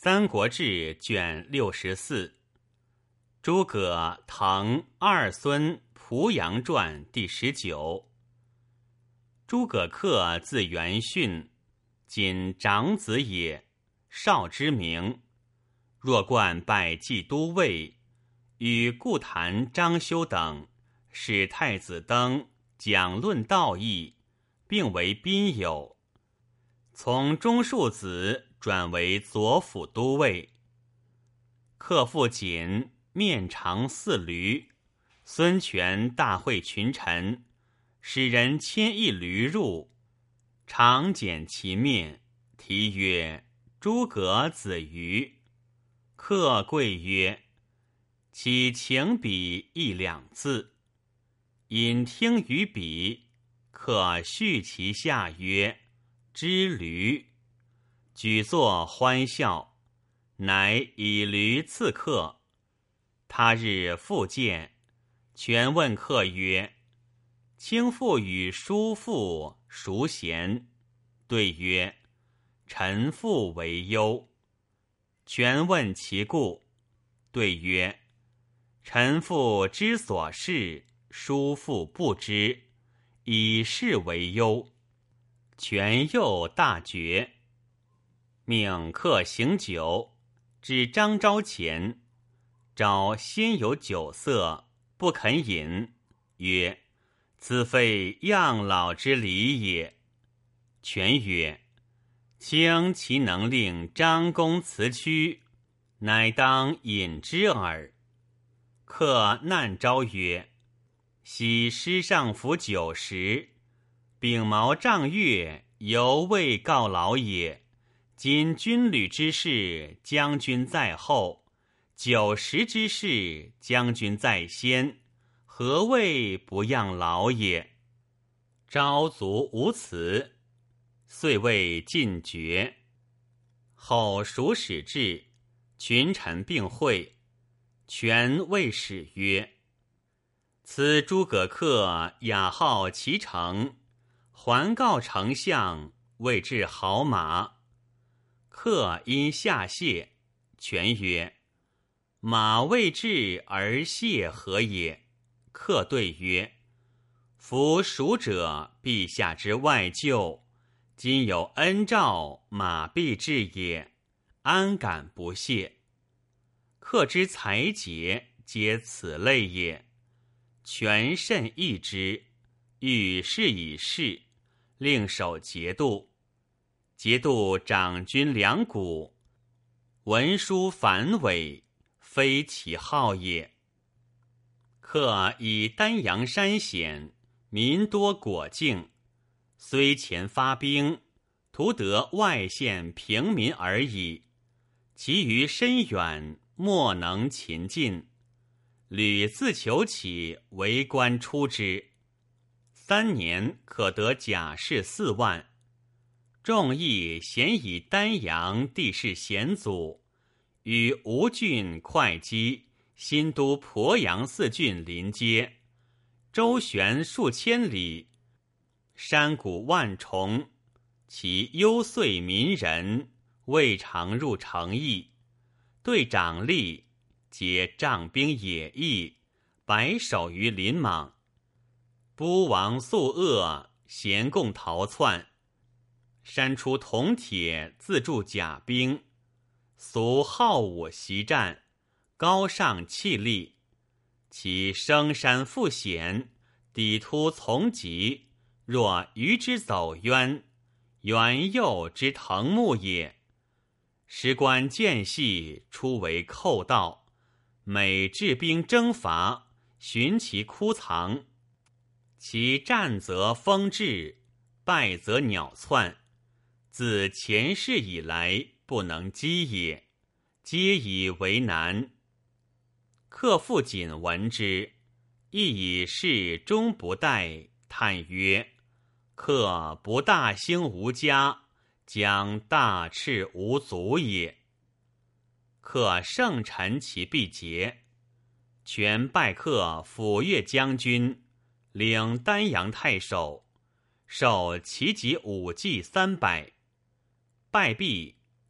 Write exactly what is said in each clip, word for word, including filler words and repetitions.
三国志》卷六十四，诸葛腾二孙濮阳传第十九。诸葛恪字元训，今长子也，少之名。若冠拜冀都尉，与顾谭、张修等使太子登讲论道义，并为宾友。从中庶子转为左辅都尉。克父瑾面长似驴，孙权大会群臣，使人牵一驴入，常检其面，题曰诸葛子瑜。克贵曰：岂请笔一两字？因听于笔，克续其下曰知驴。举作欢笑，乃以驴赐克。他日复见，权问克曰：卿父与叔父孰贤？对曰：臣父为忧。权问其故，对曰：臣父知所事，叔父不知，以是为忧。权又大决，命克行酒，至张昭前。昭先有酒色，不肯饮，曰：此非样老之礼也。权曰：卿其能令张公辞屈，乃当饮之耳。克难昭曰：昔师上服酒食，秉毛仗月，犹未告老也。今军旅之事，将军在后；酒食之事，将军在先，何谓不样老也？昭卒无辞，遂谓尽绝。后蜀使至，群臣并会，权谓使曰：此诸葛恪雅号其城，还告丞相，谓至好马。恪因下谢，权曰：马未至而谢何也？恪对曰：夫蜀者，陛下之外厩，今有恩诏，马必至也，安敢不谢？恪之才节，皆此类也。权甚异之，欲试以事，令守节度。节度长军两股，文书繁伟，非其好也。恪以丹阳山险，民多果径，虽前发兵，徒得外县平民而已，其余深远，莫能擒进。屡自求起，为官出之，三年可得甲士四万。众议咸以丹阳地势险阻，与吴郡、会稽、新都鄱阳四郡临接，周旋数千里，山谷万重，其幽邃民人，未常入城邑。对长吏，皆仗兵野役，白首于林莽。孤王宿恶，咸共逃窜。山出铜铁，自铸甲兵，俗好武习战，高尚气力。其升山复险，抵突从疾，若鱼之走渊，猿幼之腾木也。时官间隙，出为寇盗，每治兵征伐，寻其枯藏。其战则风至，败则鸟窜。自前世以来，不能击也，皆以为难。克父瑾闻之，亦以事终不待，叹曰：克不大兴无家，将大赤无足也。克圣臣其必节，权拜克抚越将军，领丹阳太守，授其级武技三百。败毕，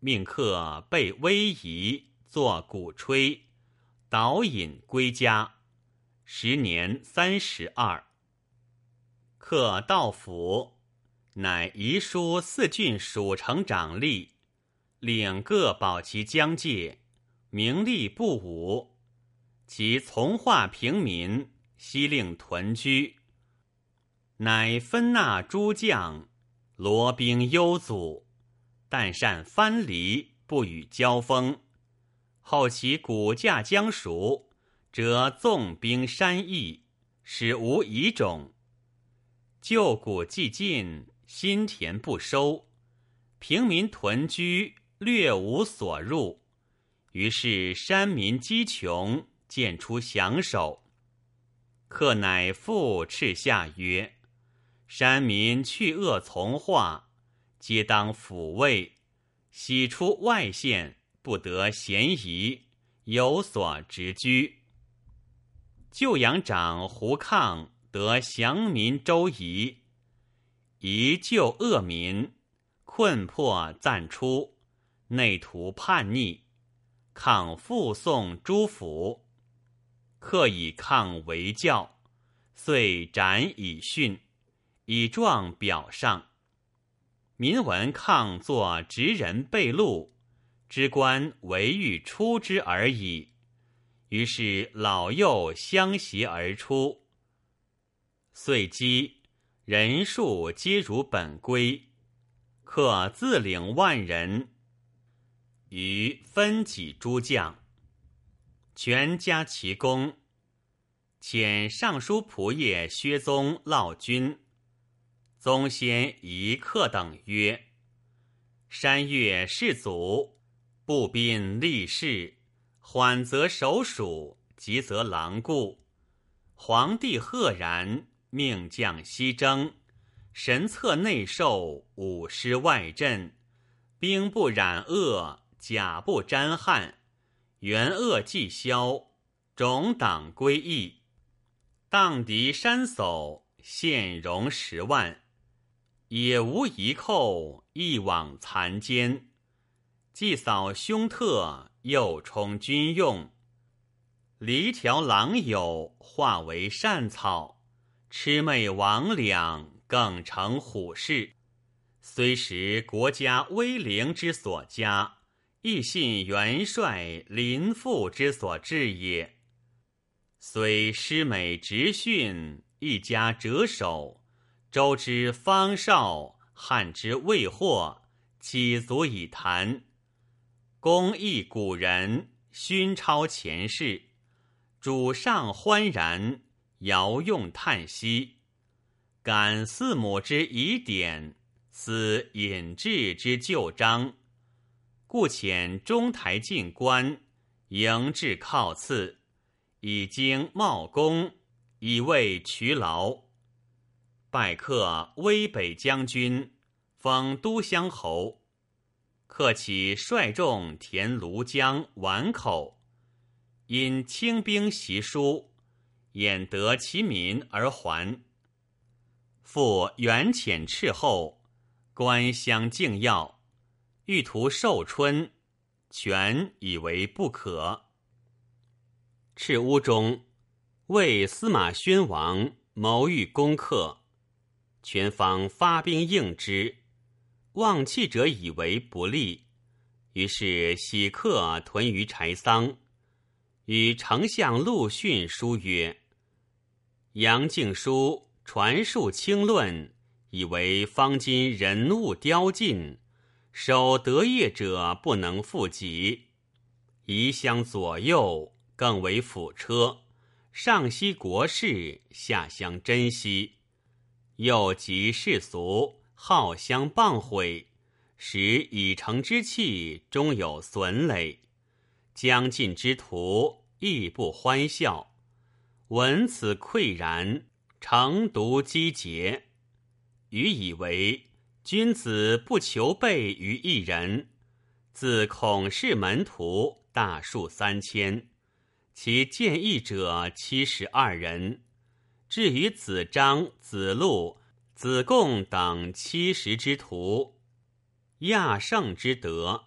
命客备威仪，作鼓吹，导引归家。时年三十二。客到府，乃遗书四郡属城长吏，领各保其疆界，名利不武。其从化平民，悉令屯居。乃分纳诸将，罗兵幽阻，但善藩篱，不与交锋。后其骨架将熟，则纵兵山邑，使无遗种。旧谷既尽，新田不收，平民屯居，略无所入。于是山民饥穷，渐出降首。客乃复敕下曰：山民去恶从化，皆当抚慰，喜出外县，不得闲宜，有所直居。旧阳长胡抗得降民周夷，夷救恶民，困迫暂出，内图叛逆，抗复送诸府。客以抗为教，遂斩以训，以状表上。民闻抗作直人被戮，知官唯欲出之而已。于是老幼相携而出，遂击人数皆如本归。客自领万人，于分给诸将，全加其功。遣尚书仆射薛宗烙军。宗先疑客等曰：山岳士祖，步兵立士，缓则守属，急则狼顾。皇帝赫然，命将西征，神策内受，武师外镇，兵不染恶，甲不沾汗，元恶既消，种党归义。荡敌山叟，现戎十万，也无遗寇，一往残奸。既扫凶特，又充军用，离条狼友，化为善草，魑魅魍魉，更成虎视。虽识国家威灵之所加，亦信元帅临父之所至也。虽师美直训，一家折首，周之方少，汉之未获，岂足以谈？公益古人，勋超前世，主上欢然，遥用叹息。感四母之疑典，思尹志之旧章，故遣中台进官，迎至靠次，以经茂功，以慰劬劳。拜客威北将军，封都乡侯。客起率众填庐江宛口，因清兵袭书，掩得其民而还。复远遣斥候，官相敬要，欲图寿春，权以为不可。赤乌中，为司马宣王谋欲攻克，全方发兵应之，望弃者以为不利，于是喜客屯于柴桑，与丞相陆逊书曰：杨敬书传述清论，以为方今人物凋尽，守德业者不能复己，夷乡左右，更为辅车，上惜国事，下乡珍惜，又及世俗，好相谤毁，使已成之气终有损累，将尽之徒亦不欢笑。闻此喟然，诚独积节。予以为君子不求备于一人，自孔氏门徒大数三千，其见义者七十二人，至于子张、子路、子贡等七十之徒，亚圣之德，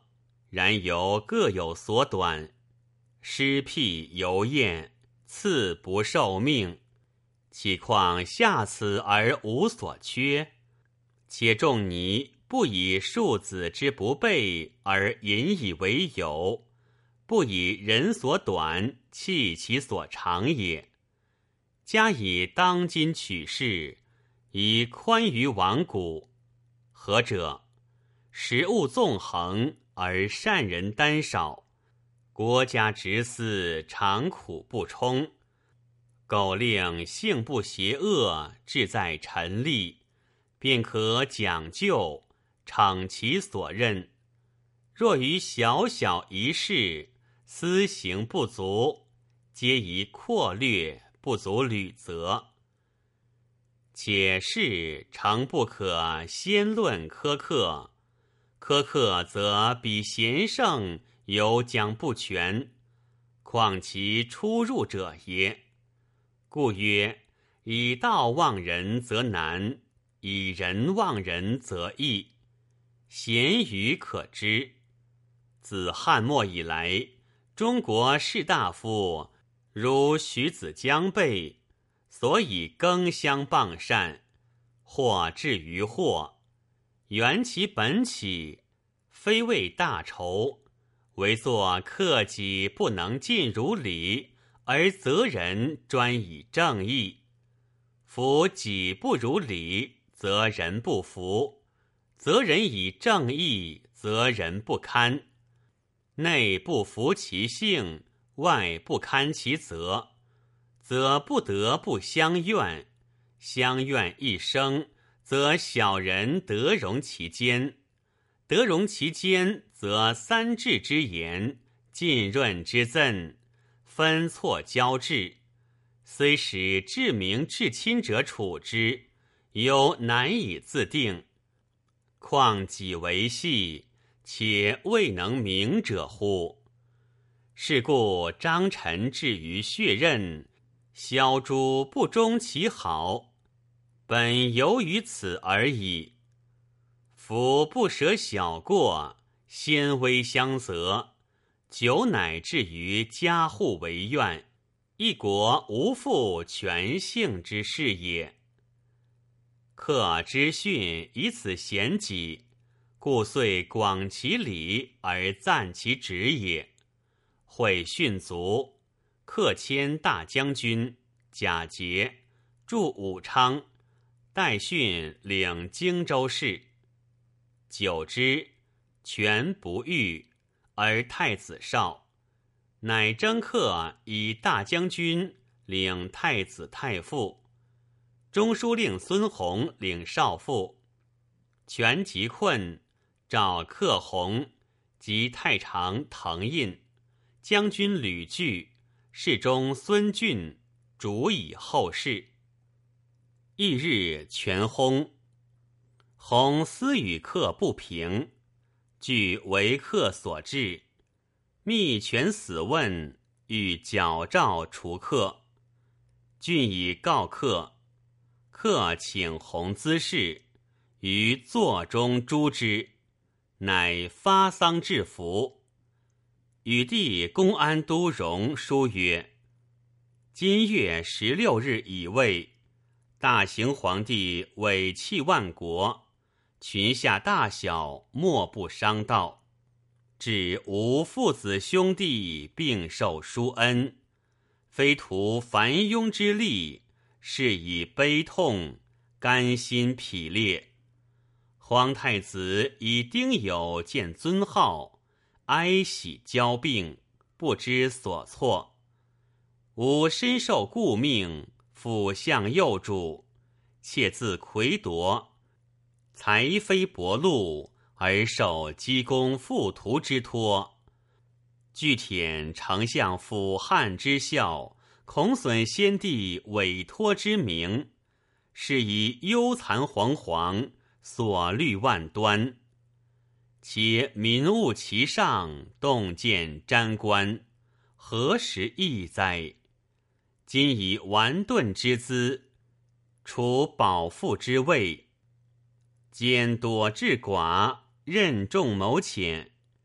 然犹各有所短，失辟犹厌，次不受命。岂况下此而无所缺？且仲尼不以庶子之不备而引以为有，不以人所短弃其所长也。加以当今取士，以宽于亡古。何者？食物纵横而善人单少，国家执司常苦不充，苟令性不邪恶，志在臣立，便可讲究，逞其所任。若于小小一事，私行不足，皆宜阔略，不足履责。且事诚不可先论苛刻，苛刻则比贤圣犹讲不全，况其出入者也。故曰：以道忘人则难，以人忘人则易。贤愚可知。自汉末以来，中国士大夫如徐子江辈，所以耕相傍善，或至于祸，原其本起，非为大仇，唯作克己不能尽如礼，而责人专以正义。夫己不如礼，则人不服；责人以正义，则人不堪。内不服其性，外不堪其责，则不得不相怨。相怨一生，则小人得容其间；得容其间，则三至之言，浸润之赠，分错交治。虽使至明至亲者处之，犹难以自定。况己为细，且未能明者乎？是故张臣至于血刃，萧诸不忠其好，本由于此而已。夫不舍小过，先微相责，久乃至于家户为怨，一国无复全幸之事也。克之训以此贤己，故遂广其礼而赞其职也。会训卒，克迁大将军，贾节驻武昌，代训领荆州事。久之，权不遇，而太子少，乃征克以大将军领太子太傅，中书令孙弘领少傅。权急困，召克弘及太常滕胤、将军吕据、侍中孙峻主以后事。翌日，权薨。弘私与克不平，据为克所至，密权死问，欲矫诏除克。峻以告克，克请弘咨事，于座中诛之，乃发丧致服。与弟公安都荣书曰：今月十六日已未，大行皇帝委弃万国，群下大小莫不伤道，至吾父子兄弟并受殊恩，非图繁庸之利，是以悲痛，甘心匹裂。皇太子以丁酉见尊号，哀喜交并，不知所措。吾身受故命，辅相右主，妾自魁夺，才非薄禄，而受积功附图之托。据舔丞相辅汉之效，恐损先帝委托之名，是以忧残惶惶，所虑万端。且民务其上，动见瞻观，何时易哉？今以顽钝之资，处保父之位，兼躲智寡，任重谋浅，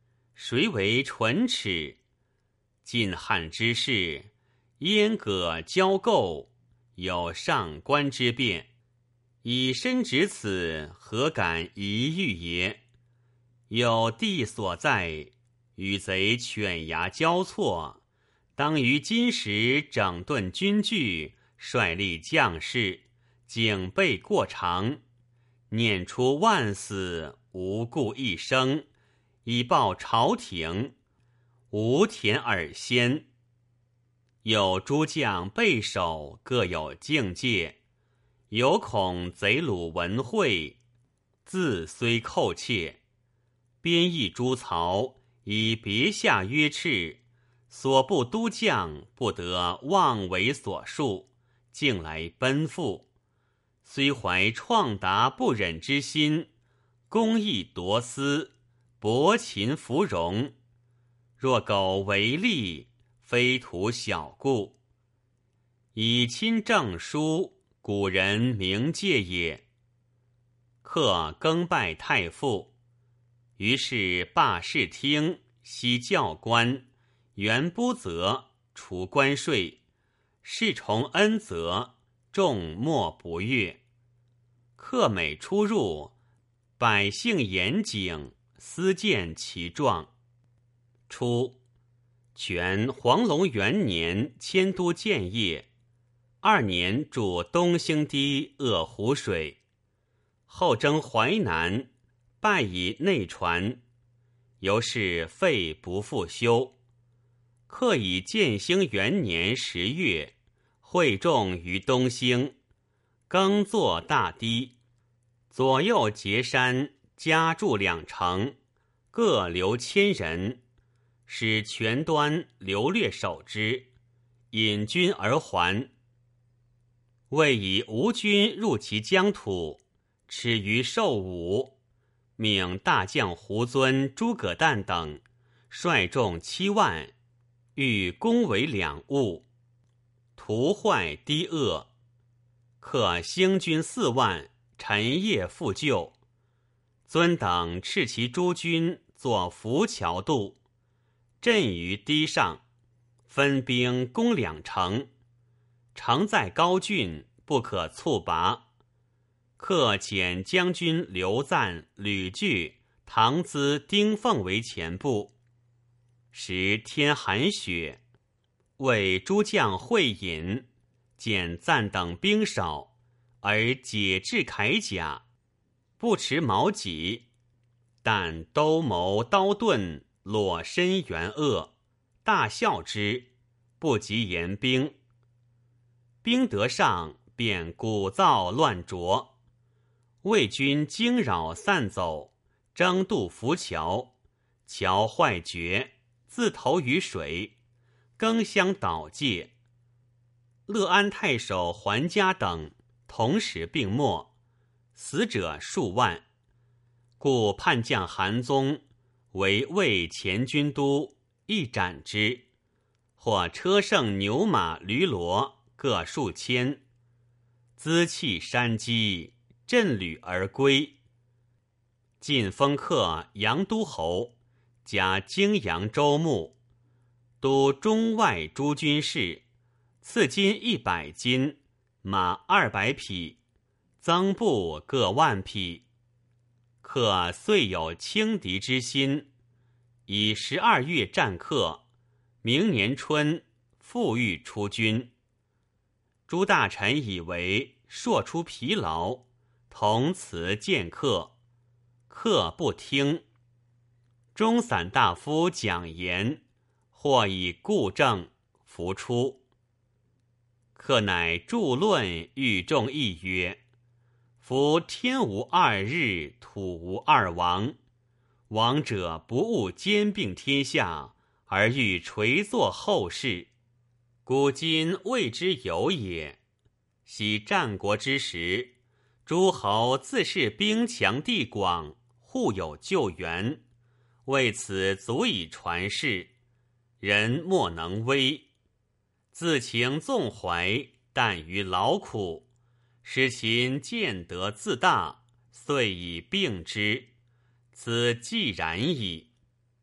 谁为唇齿？晋汉之事，燕葛交构，有上官之变。以身执此，何敢一遇也？有地所在，与贼犬牙交错，当于今时整顿军具，率立将士，警备过长，念出万死，无故一生，以报朝廷，无田尔先。有诸将备守，各有境界，有恐贼虏闻会，自虽寇窃。编译诸曹，以别下约敕，所部都将不得妄为所述，径来奔赴。虽怀创达不忍之心，公义夺私，薄秦芙蓉。若苟为利，非图小故。以亲政书，古人明戒也。客更拜太傅，于是罢视听，息教官，原不责，除关税，侍从恩泽，众莫不悦。客每出入，百姓严谨，思见其状。初，权黄龙元年迁都建业，二年筑东兴堤扼湖水，后征淮南，败以内传，由是废不复修。客以建兴元年十月，会众于东兴，耕作大堤，左右截山，加筑两城，各留千人，使全端流略守之，引军而还。为以吴军入其疆土，耻于受武，命大将胡遵、诸葛诞等率众七万，欲攻为两务，屠坏堤扼。客兴军四万，陈夜复救。遵等斥其诸军作浮桥渡，阵于堤上，分兵攻两城。城在高峻，不可猝拔。客遣将军刘赞、吕据、唐咨、丁奉为前部。时天寒雪，为诸将会饮，见赞等兵少，而解制铠甲，不持矛戟，但兜谋刀盾，裸身圆恶，大笑之，不及言兵。兵得上，便鼓噪乱啄。魏军惊扰散走，争渡浮桥，桥坏绝，自投于水，更相倒界。乐安太守桓嘉等同时病没，死者数万。故叛将韩宗为魏前军都，一斩之，或车乘牛马驴骡各数千，资弃山积，振旅而归。晋封客阳都侯，加荆扬州牧，督中外诸军事，赐金一百斤，马二百匹，增布各万匹。客遂有轻敌之心，以十二月战客，明年春复欲出军。诸大臣以为硕出疲劳，同辞见客，客不听。中散大夫讲言，或以故政，弗出。客乃著论欲众议曰：夫天无二日，土无二王，王者不务兼并天下，而欲垂作后世，古今谓之有也。昔战国之时，诸侯自是兵强地广，互有救援，为此足以传世，人莫能危。自情纵怀，但于劳苦，使秦见得自大，遂以并之，此既然矣。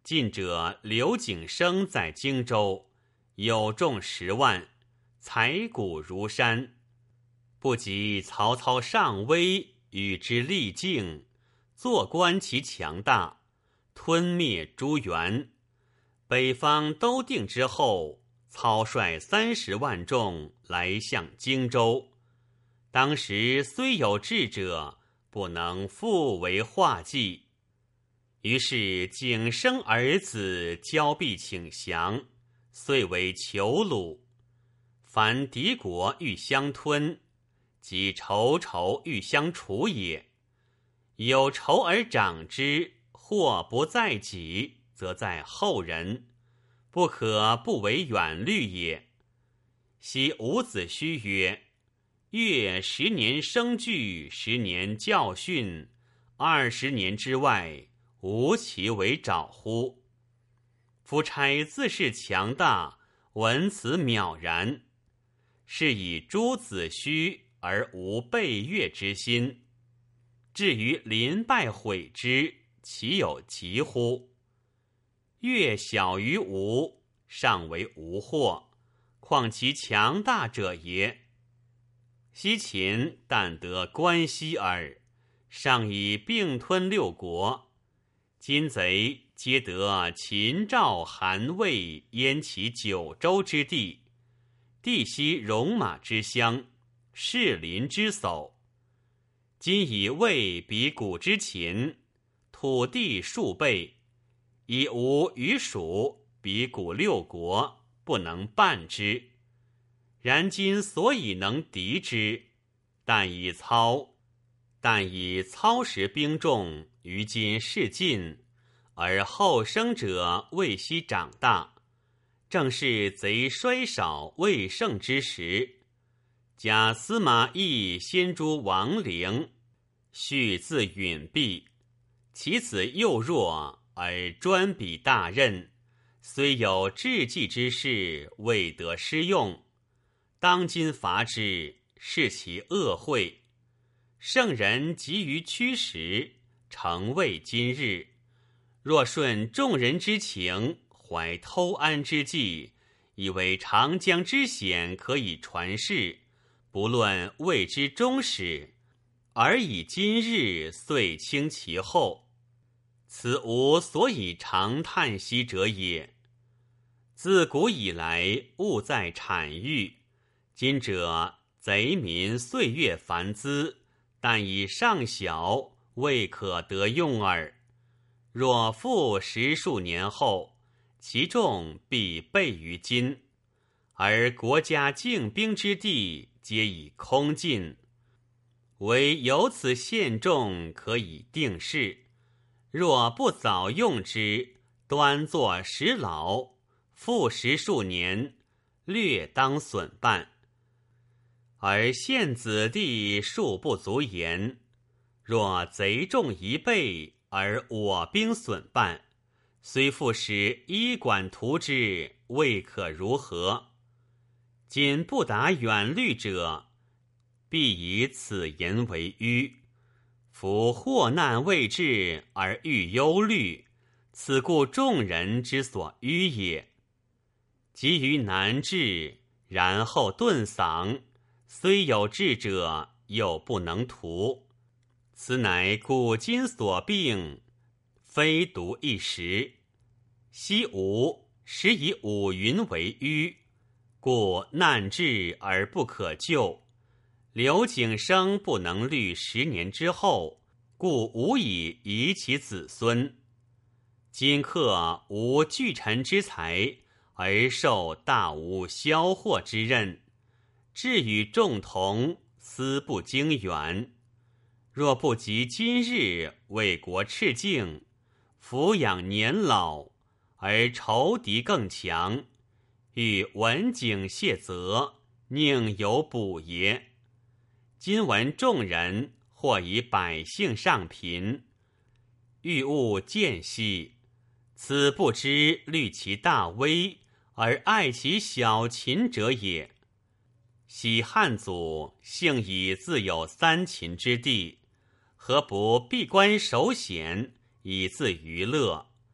近者刘景升在荆州，有众十万，财谷如山，不及曹操上威，与之力竞，坐观其强大，吞灭诸原。北方都定之后，操率三十万众来向荆州。当时虽有智者，不能复为画计。于是景升儿子交臂请降，遂为囚虏。凡敌国欲相吞，即仇仇欲相除也。有仇而长之，或不在己，则在后人，不可不为远虑也。昔伍子胥曰：越十年生聚，十年教训，二十年之外，无其为爪乎？夫差自是强大，闻此渺然，是以诛子胥而无备越之心。至于临败悔之，其有急乎？越小于吴，尚为无祸，况其强大者也？西秦但得关西耳，尚以并吞六国。今贼皆得秦赵韩魏燕齐九州之地，地悉戎马之乡，士林之叟。今以魏比古之秦，土地数倍，以吴与蜀比古六国，不能办之。然今所以能敌之，但以操但以操时兵众，于今事尽，而后生者未悉长大，正是贼衰少未盛之时。假司马懿先诛王陵，续自允弼，其子幼弱而专比大任，虽有治计之事，未得施用。当今伐之，是其恶会。圣人急于驱使，诚为今日。若顺众人之情，怀偷安之计，以为长江之险可以传世，不论魏之终始，而以今日遂轻其后，此无所以长叹息者也。自古以来，物在产育，今者贼民岁月繁滋，但以尚小，未可得用耳。若复十数年后，其众必备于今，而国家竞兵之地皆已空尽，唯有此献众可以定势。若不早用之，端坐时老，复十数年，略当损半。而现子弟数不足言，若贼众一倍，而我兵损半，虽复使医馆图之，未可如何？今不达远虑者，必以此言为迂。夫祸难未至而欲忧虑，此故众人之所迂也。急于难治，然后顿丧，虽有志者，又不能图。此乃古今所病，非独一时。昔吴时以五云为迂，故难治而不可救。刘景升不能虑十年之后，故无以遗其子孙。今克无巨臣之才，而受大吴销祸之任，志与众同，思不经远。若不及今日为国赤敬，抚养年老，而仇敌更强，欲文景谢责，宁有补也？今闻众人或以百姓上贫，欲务间隙，此不知虑其大威，而爱其小秦者也。昔汉祖幸以自有三秦之地，何不闭关守险，以自娱乐？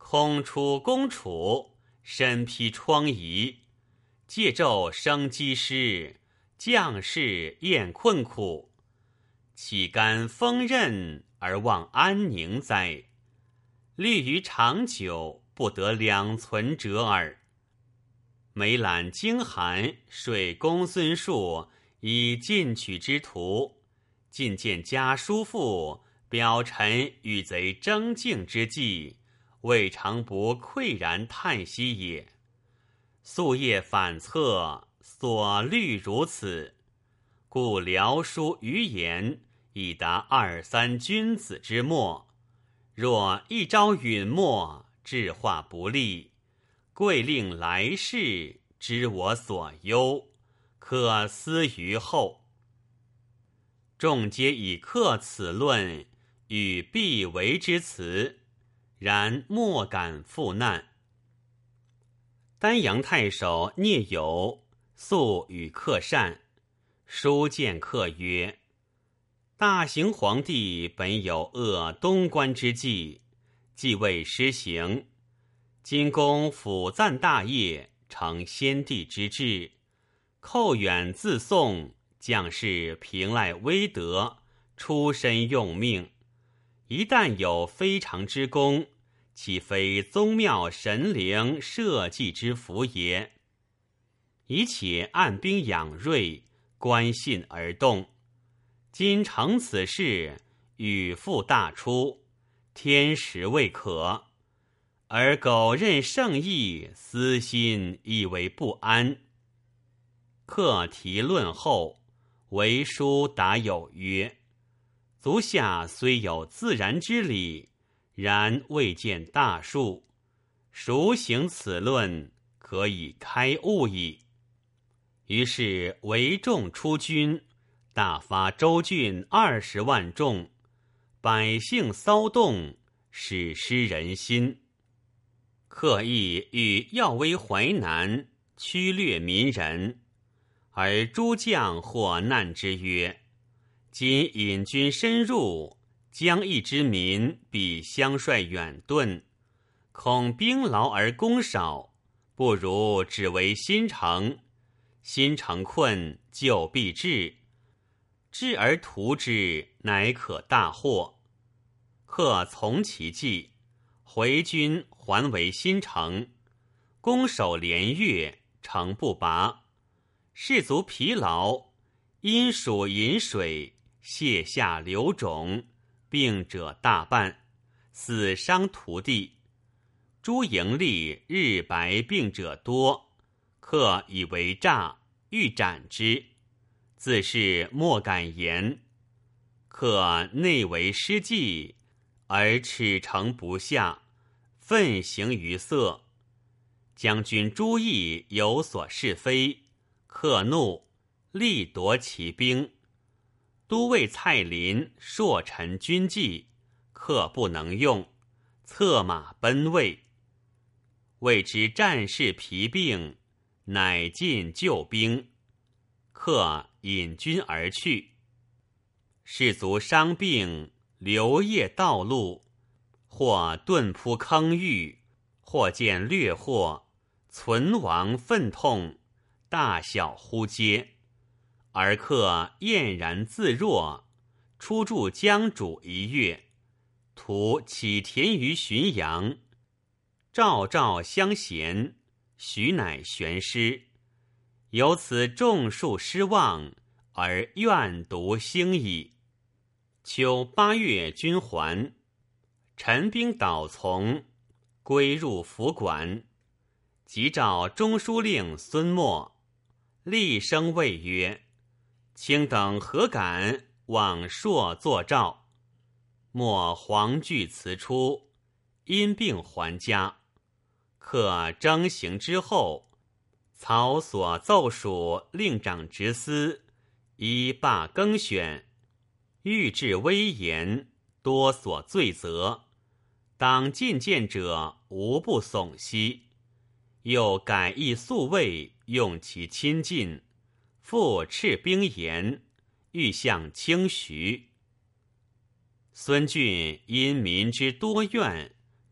空出宫楚，身披疮痍，借骤生机失，将士厌困苦，岂甘锋刃而忘安宁哉？虑于长久，不得两存者耳。每览经函，说公孙述以进取之徒，进见家叔父，表臣与贼争竞之际，未尝不喟然叹息也。夙夜反侧，所虑如此，故辽书余言已达二三君子之末。若一朝陨没，治化不利，贵令来世知我所忧，可思于后。众皆以克此论，与必为之辞，然莫敢负难。丹阳太守聂友素与客善，书见客曰：大行皇帝本有扼东关之计，既未施行，今公辅赞大业，成先帝之志，寇远自宋，将士凭赖威德，出身用命，一旦有非常之功，岂非宗庙神灵社稷之福也？以且按兵养锐，观信而动。今成此事，与复大出，天时未可，而苟任圣意，私心以为不安。客提论后，为书答有曰：足下虽有自然之理，然未见大数，孰行此论，可以开悟矣。于是为众出军，大发州郡二十万众，百姓骚动，始失人心。客意欲耀威淮南，驱掠民人，而诸将或难之曰：今引军深入，江邑之民比相率远遁，恐兵劳而攻少，不如只为新城。新城困，就必至，至而图之，乃可大获。客从其计，回军还为新城，攻守连月，城不拔。士卒疲劳，因属饮水，泻下流肿，病者大半，死伤涂地。诸营吏日白病者多，客以为诈，欲斩之，自是莫敢言。客内为失计，而耻诚不下，愤行于色。将军朱毅有所是非，客怒，力夺其兵。都尉蔡林朔陈军纪，客不能用，策马奔魏。谓之战事疲病，乃进救兵，客引军而去。士卒伤病，流夜道路，或遁扑坑域，或见掠获，存亡愤痛，大小呼皆。而客晏然自若，出驻江渚一月，图起田于浔阳，赵赵相衔，许乃悬师。由此众数失望，而怨毒兴矣。秋八月，军还，陈兵导从，归入府馆。即召中书令孙默，厉声谓曰：卿等何敢往朔作诏？默惶惧辞出，因病还家。客征行之后，曹所奏属令长执司，依罢更选，欲治威严，多所罪责，当进谏者无不悚息。又改易宿卫，用其亲近，复斥兵言，欲向轻徐。孙峻因民之多怨，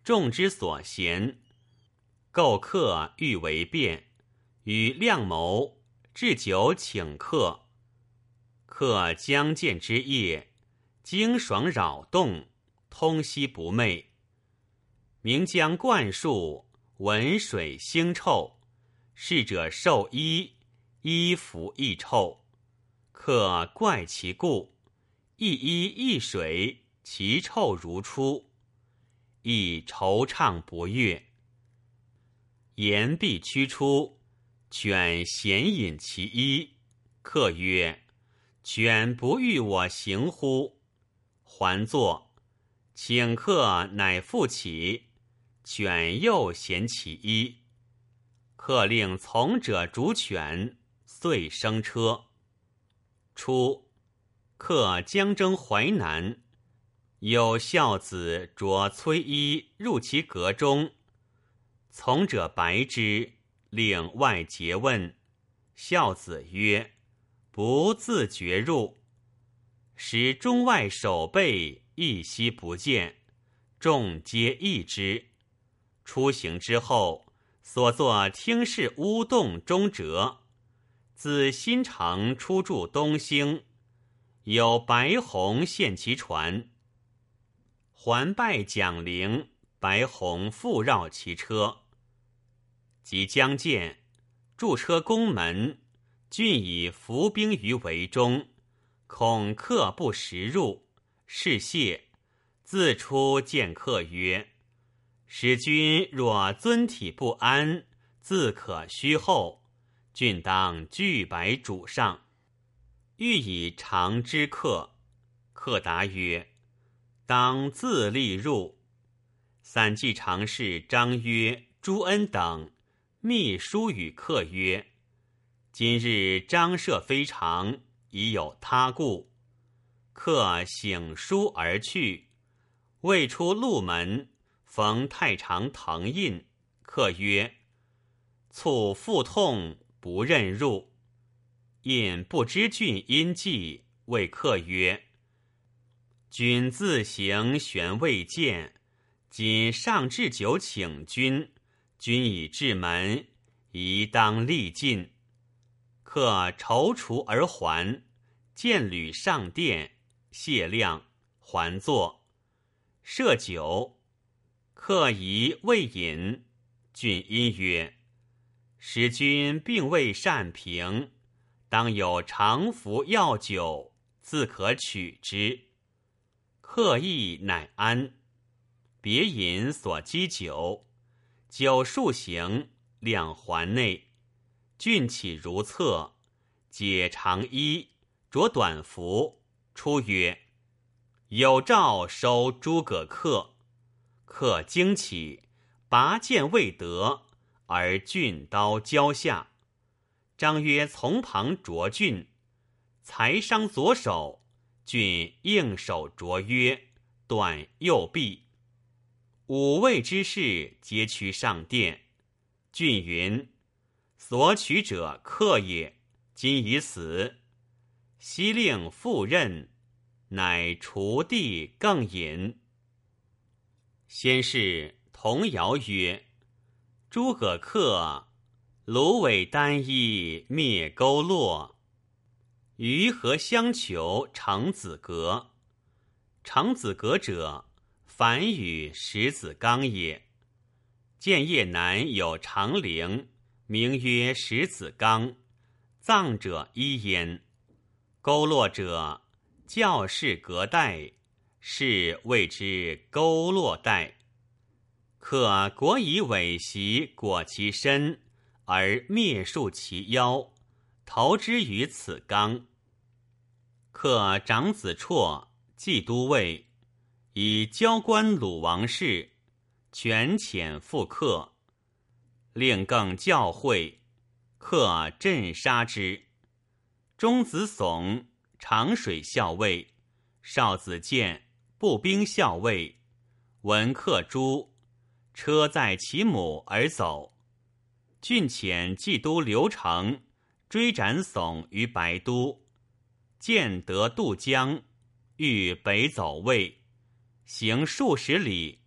众之所嫌。构客欲为变，与亮谋置酒请客。客将见之夜，惊爽扰动，通息不寐。明江灌树，闻水腥臭，逝者受衣，衣服亦臭。客怪其故，一衣一水，其臭如出，亦惆怅不悦。言必驱出，犬咸饮其衣。客曰：犬不欲我行乎？还坐，请客乃复起，犬又嫌其衣。客令从者逐犬，遂升车。初，客将征淮南，有孝子着崔衣入其阁中，从者白之，令外诘问。孝子曰：不自觉入。使中外守备，一夕不见，众皆异之。出行之后，所作听事乌洞中折。自新城出驻东兴，有白虹献其船。还拜蒋陵，白虹复绕其车。即将见，驻车宫门，郡以伏兵于围中，恐客不时入，是谢。自出见客曰：使君若尊体不安，自可虚后，郡当拒白主上。欲以长之客。客答曰：当自立入。散骑常侍张约、朱恩等密书与客曰：今日张社非常，已有他故。客省书而去。未出路门，逢太常腾印。客曰：卒腹痛，不任入。印不知郡因计，谓客曰：君自行悬未见，今上置酒请君，君已至门，宜当力尽。客踌躇而还，见履上殿，谢亮，还坐，设酒。客疑未饮，郡因曰：使君并未善平，当有常服药酒，自可取之。客意乃安。别饮所积酒，酒数行，两环内。郡起如厕，解长衣，着短服，出曰：有诏收诸葛恪。恪惊起，拔剑未得，而郡刀交下。张曰从旁啄郡，才伤左手，郡应手啄曰，断右臂。五位之士皆趋上殿。郡云：所取者恪也，今已死。悉令复任，乃除地更饮。先是童谣曰：诸葛恪，芦苇单衣灭勾落，鱼河相求成子阁。成子阁者，反与石子冈也。建业南有长陵，名曰石子冈，葬者一焉。勾落者，教士隔代，是谓之勾落代。可国以尾袭裹其身，而灭树其腰，投之于此冈。克长子绰，冀都尉，以交官鲁王室，权遣复克，令更教诲，克镇杀之。中子悚，长水校尉；少子建，步兵校尉。闻克诛，车载其母而走。郡遣冀都刘成追斩悚于白都，建得渡江，欲北走魏，行数十里，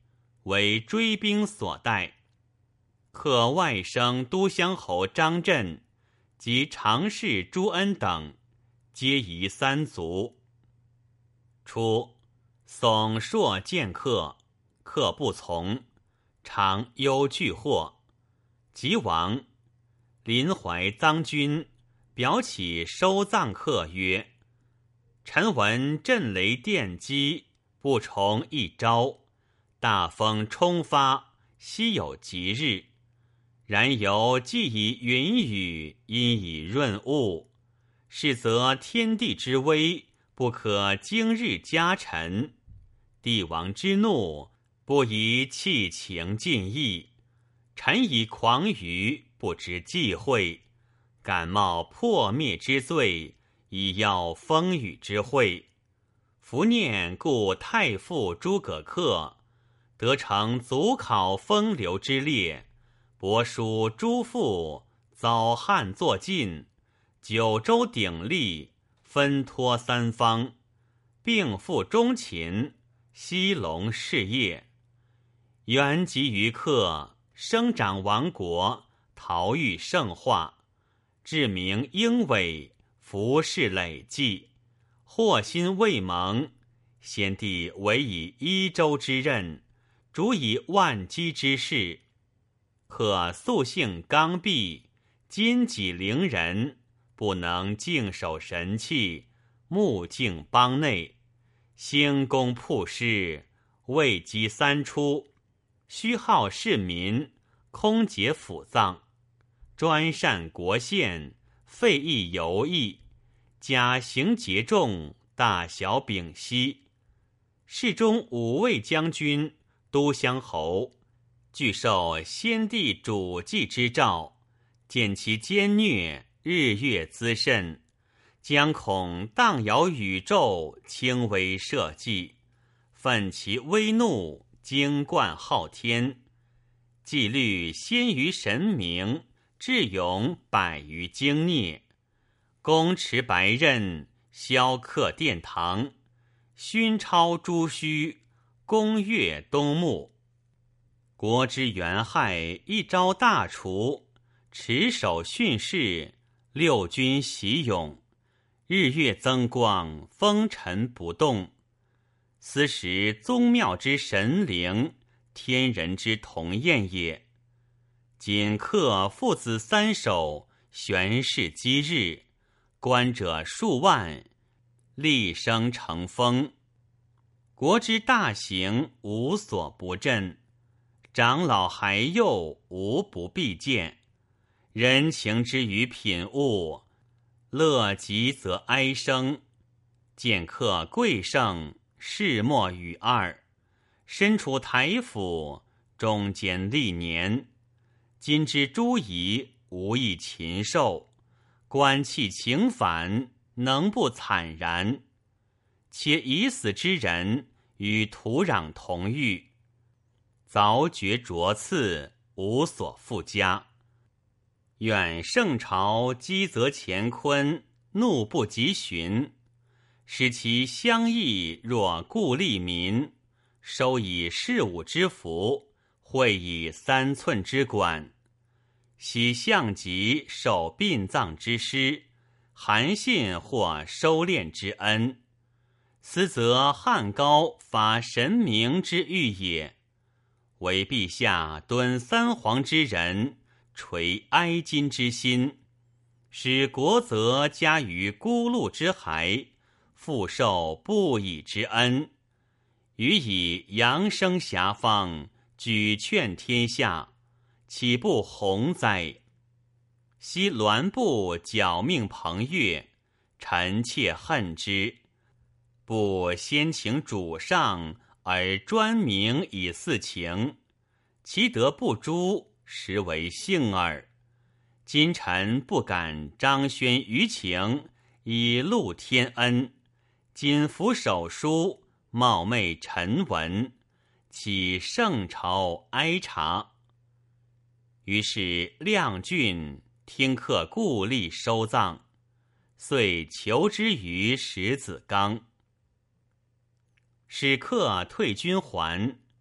为追兵所待。客外甥都乡侯张震及常侍朱恩等，皆夷三族。初，耸朔见客，客不从，常忧惧祸。及亡，临淮臧君表起收葬客曰：臣闻震雷电击，不从一朝，大风冲发，悉有吉日。然犹既以云雨，因以润物，是则天地之威，不可经日加陈。帝王之怒，不宜弃情尽意。臣以狂愚，不知忌讳，敢冒破灭之罪，以要风雨之会。伏念故太傅诸葛恪，得成祖考风流之列，博书诸父，早汉作晋，九州鼎立，分托三方，并赴中秦，西隆事业。原集于客，生长亡国，陶育圣化，至明英伟，服饰累计，祸心未萌。先帝委以一州之任，主以万机之事。可素性刚愎，筋脊凌人，不能静守神器，目镜邦内，兴功曝尸，位极三出，虚耗市民，空竭府葬，专擅国宪，废役游役，假行节重，大小丙息。侍中五位将军、都乡侯，俱受先帝主祭之诏，见其奸虐，日月滋甚，将恐荡摇宇宙，轻微社稷，愤其威怒，惊冠昊天。纪律先于神明，智勇百于经孽。公持白刃，萧克殿堂，勋超朱须，宫乐东牧。国之元害，一朝大除，持守训示，六军习勇，日月增光，风尘不动。斯时宗庙之神灵，天人之同宴也。仅克父子三首，玄氏基日，观者数万，厉声成风。国之大行，无所不振，长老孩幼，无不必见。人情之于品物，乐极则哀生。见客贵盛，世莫与二。身处台府，中间历年。今之诸夷，无一禽兽，官气情反，能不惨然？且已死之人，与土壤同浴，凿掘灼刺，无所复加。愿圣朝积则乾坤，怒不及寻，使其相异若故利民，收以事物之福，会以三寸之管。喜相疾受殡葬之师，韩信获收敛之恩。斯则汉高发神明之欲也。为陛下敦三皇之人，垂哀矜之心，使国则加于孤鹿之骸，复受不已之恩，予以扬声遐方，举劝天下，岂不宏哉？昔栾布矫命彭越，臣妾恨之。不先请主上，而专名以祀情，其德不诛，实为幸耳。今臣不敢张宣舆情，以戮天恩，谨服手书，冒昧陈文，岂圣朝哀察？于是亮郡听客故吏收葬，遂求之于石子冈。使客退军还，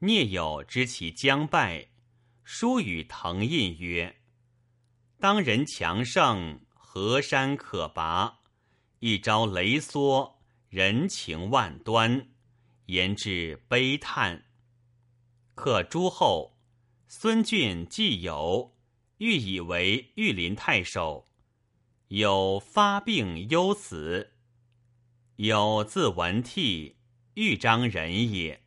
聂友知其将败，书与滕胤曰：当人强盛，河山可拔，一朝雷缩，人情万端，言至悲叹。克诸后，孙峻既有，欲以为御林太守，有发病忧死。有字文替，豫章人也。